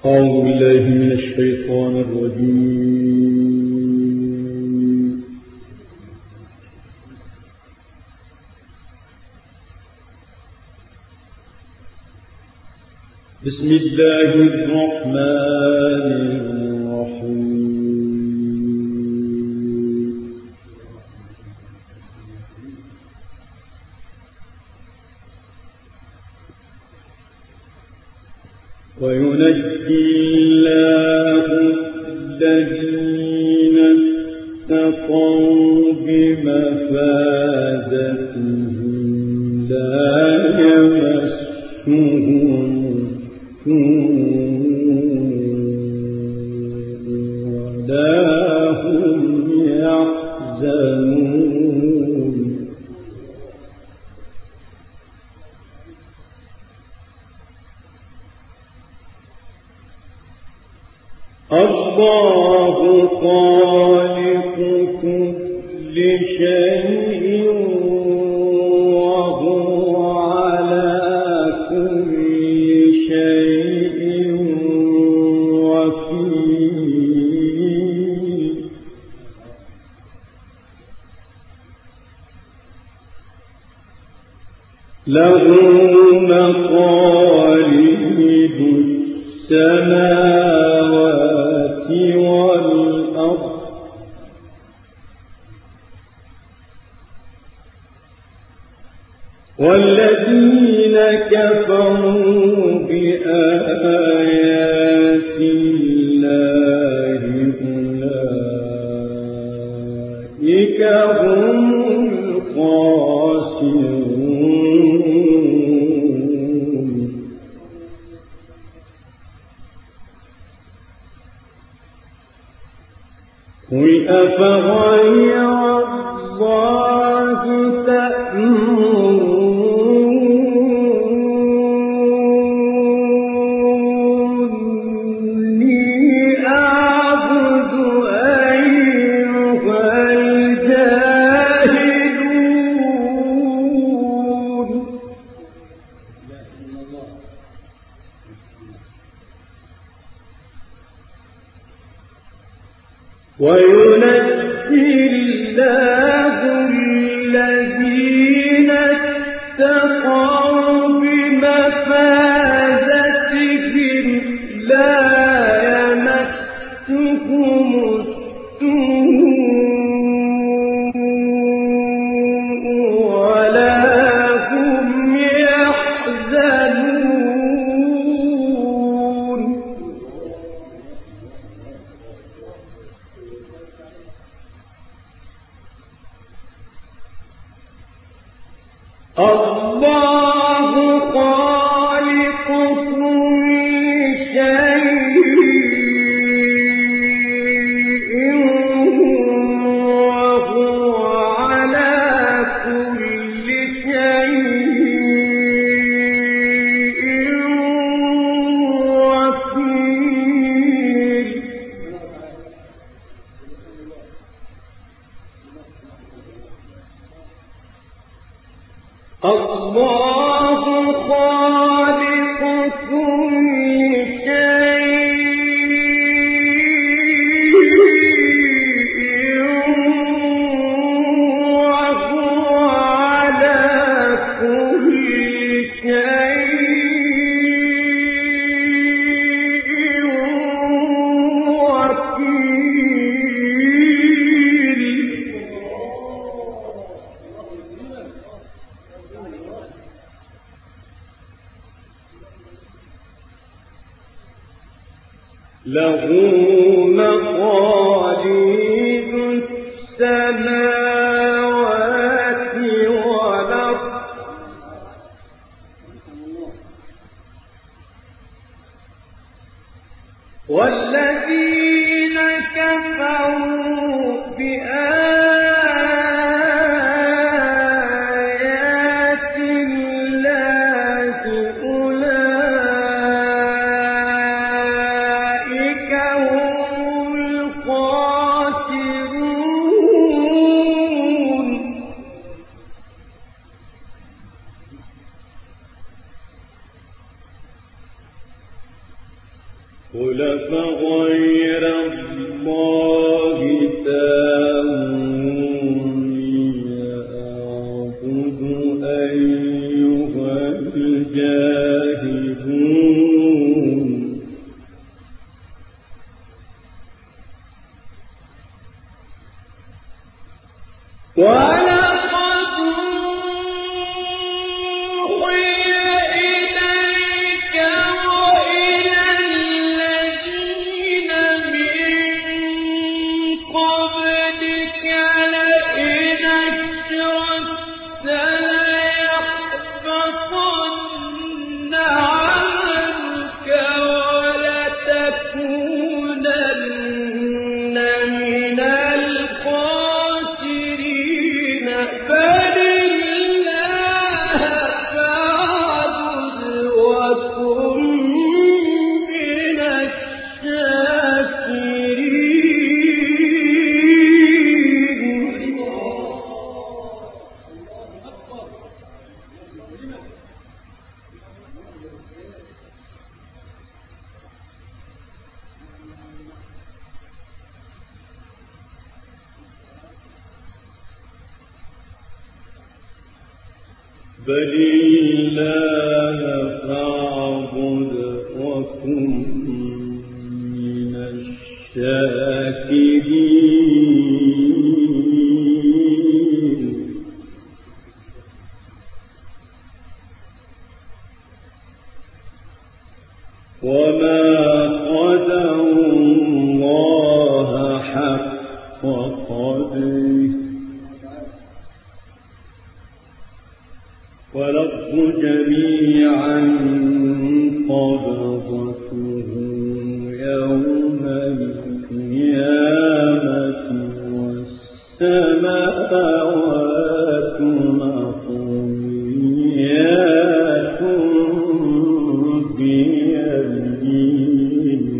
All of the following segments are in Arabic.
أعوذ بالله من الشيطان الرجيم. بسم الله الرحمن الرحيم. وينجي الله الذين اتقوا بمفازتهم لا يمسهم ولا هم يحزنون. الله خالق كل شيء وهو على كل شيء وكيل. له مقاليد السماوات والأرض والذين كفروا بآيات الله أولئك هم الخاسرون. قل أفغير الله تأمروني أعبد أيها الجاهلون. وينجي الله الذين اتقوا بمفازتهم لا يمسهم السوء ولا هم يحزنون. الله خالق كل شيء وهو على كل شيء وكيل. الله خالق كل شيء وهو على كل شيء وكيل. له مقاليد السماوات والأرض والذين كفروا بآيات الله أولئك هم الخاسرون. قل فغير الله تأمروني أعبد أيها الجاهلون بل الله فاعبد وكن من الشاكرين وما قدروا الله حق قدره والأرض جميعا قبضته يوم القيامة والسماوات مطويات بيمينه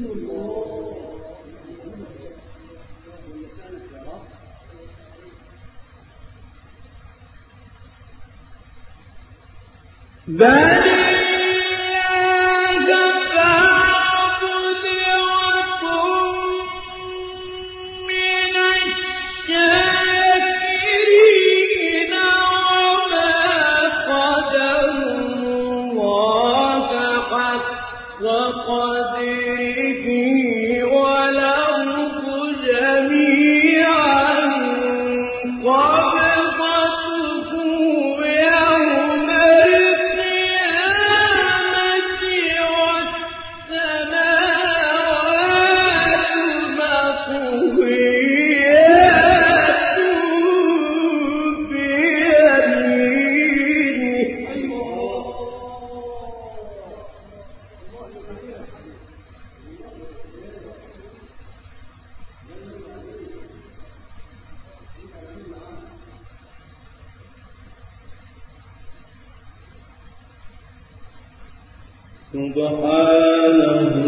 سبحانه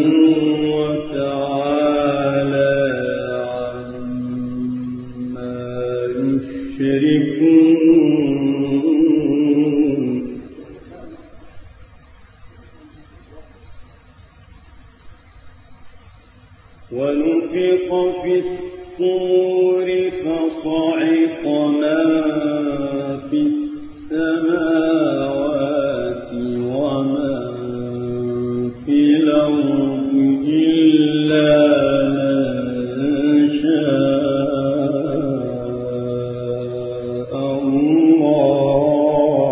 وتعالى عما يشركون ونفخ في الصور فصعق من في السماوات ومن في الأرض إلا من شاء الله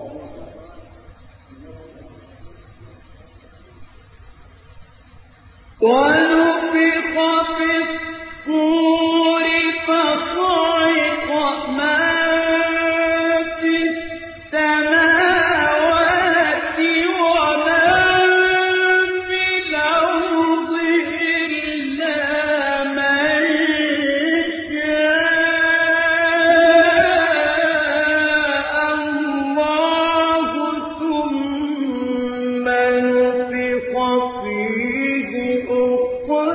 ونفخ في الصور فصعق من في السماوات ومن في الأرض إلا من شاء الله ثم نفخ فيه أخرى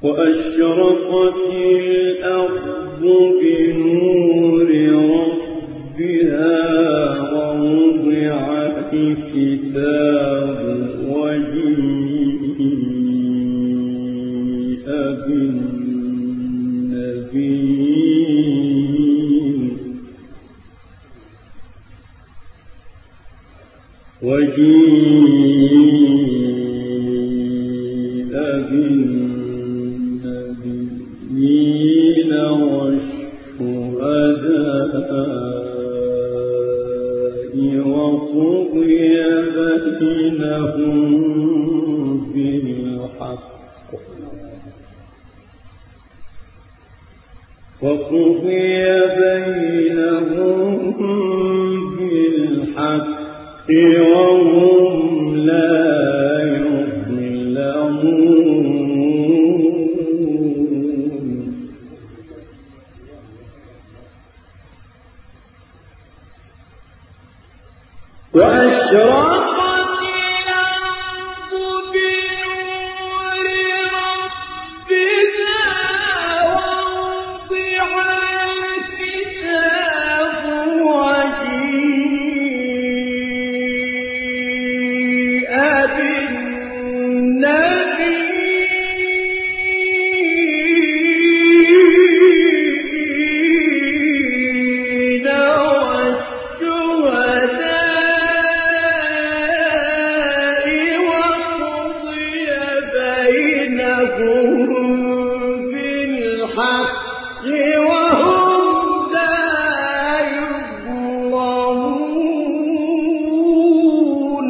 وأشرقت الأرض بنور ربها ووضع الكتاب وجيء بالنبيين والشهداء وقضي بينهم بالحق وهم لا يظلمون وأشرقت الأرض بنور ربها ووضع الكتاب وجيء بالنبيين بالحق وهم لا يظلمون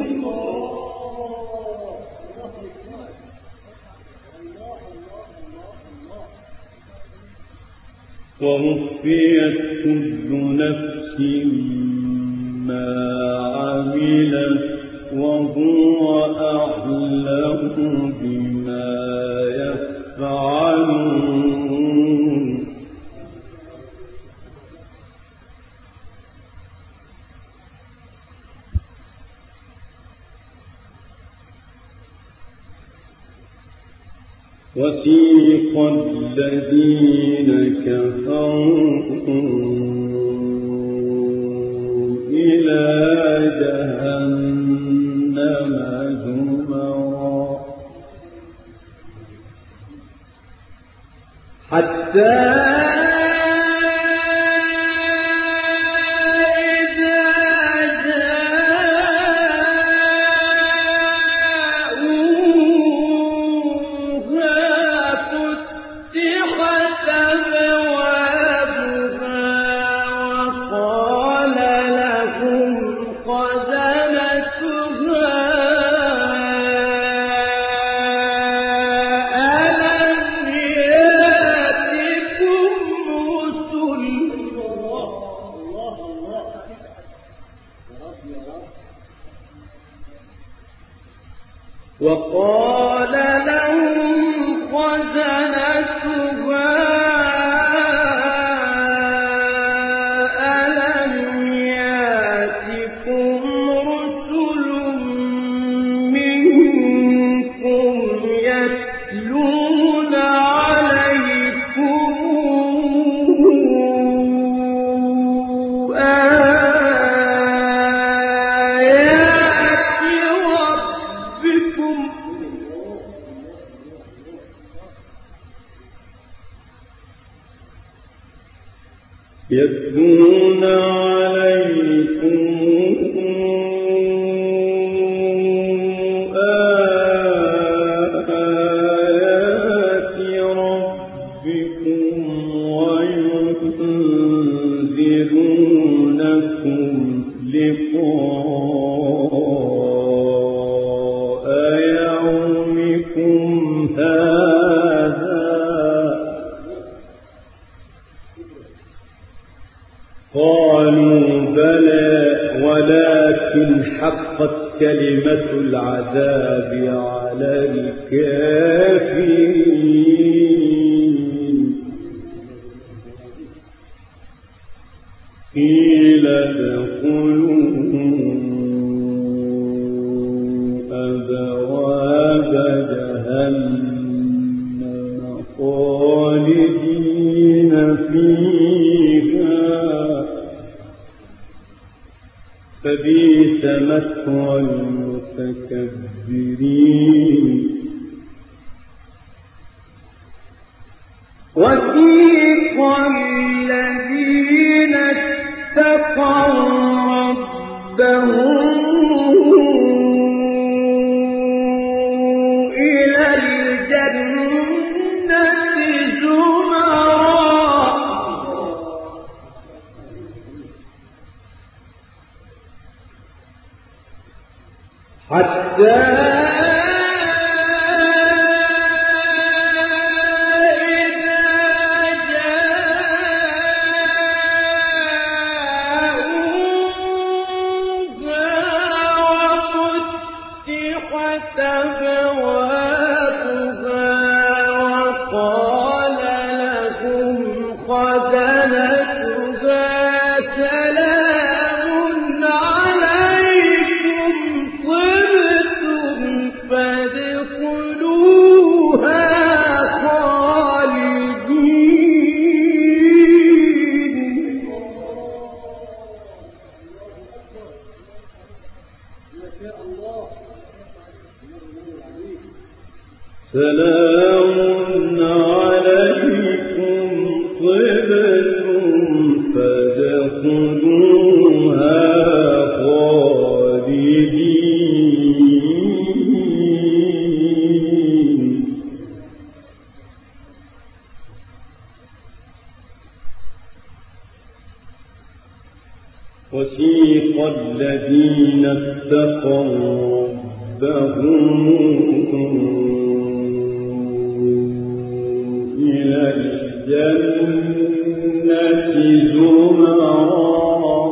ووفيت كل نفس ما عملت وهو أعلم بما يفعلون وسيق الذين كفروا إلى جهنم زمرا حتى وقال لهم خزنتها ألم يأتكم رسل منكم يتلون عليكم يتلون عليكم آيات ربكم وينذرونكم لقاء يومكم هذا قالوا بلى ولكن حقت كلمة العذاب على الكافرين قيل ادخلوا أبواب جهنم مثوى المتكبرين وسيق الذين اتقوا ربهم إلى الجنة زمرا حتى سلام عليكم طبتم فادخلوها خالدين وسيق الذين اتقوا ربهم إلى الجنة زمرا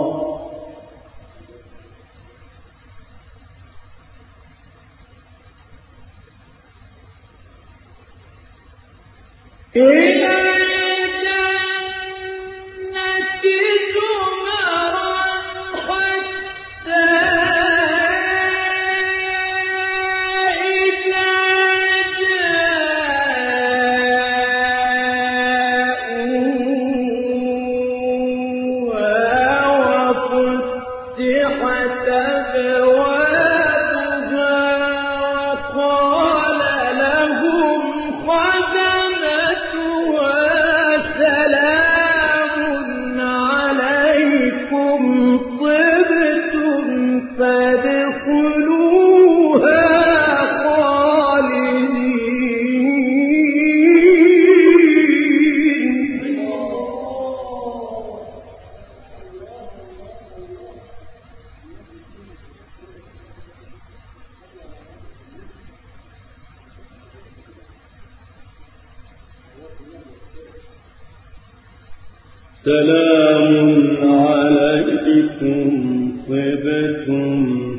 سلام عليكم طبتم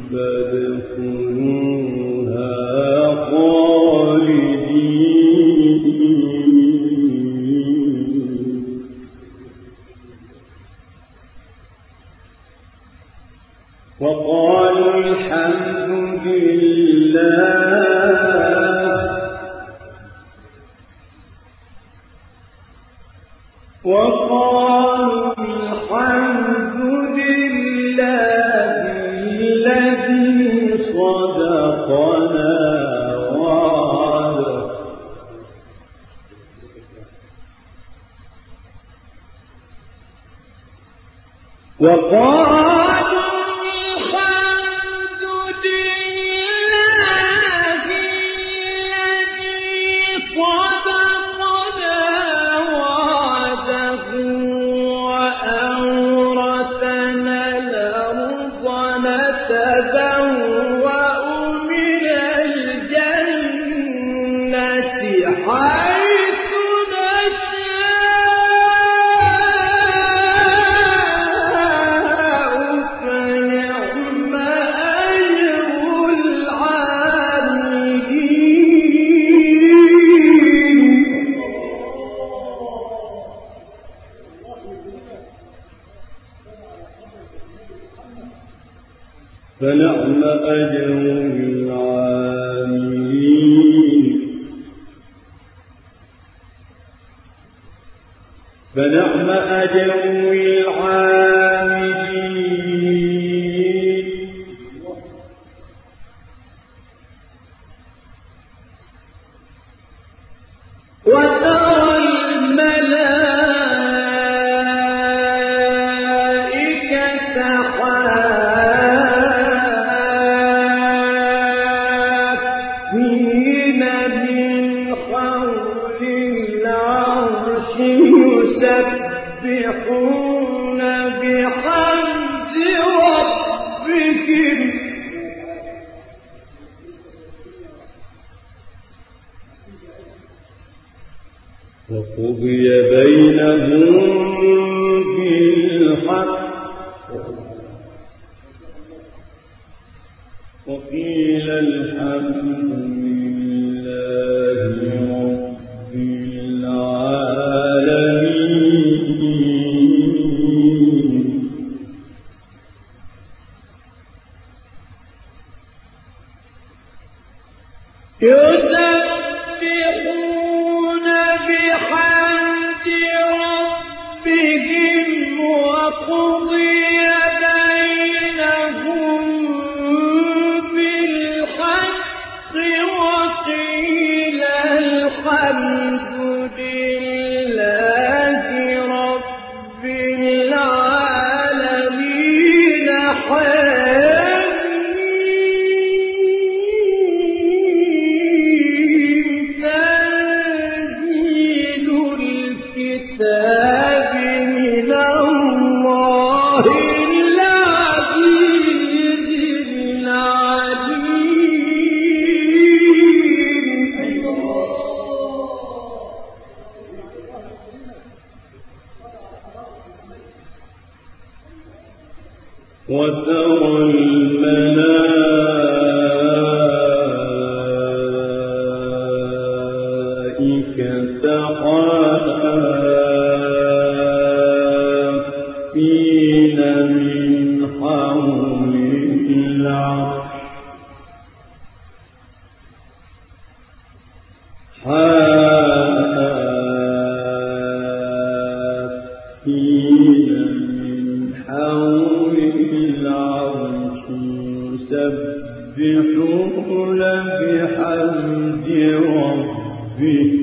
فادخلوها خالدين وقالوا الحمد لله وقالوا الحمد لله الذي صدقنا وعده وقالوا فنعم أجر العاملين فنعم أجر العاملين وترى الملائكة حافين من حول العرش يسبحون بحمد ربهم وقضي بينهم بالحق وقيل الحمد لله رب العالمين يسبحون بحمد ربهم وقضي بينهم بالحق وقيل الحمد لله رب العالمين تنزيل الكتاب من الله العزيز العليم وترى الملائكة حافين من حول العرش حافين من حول العرش يسبحون بحمد ربهم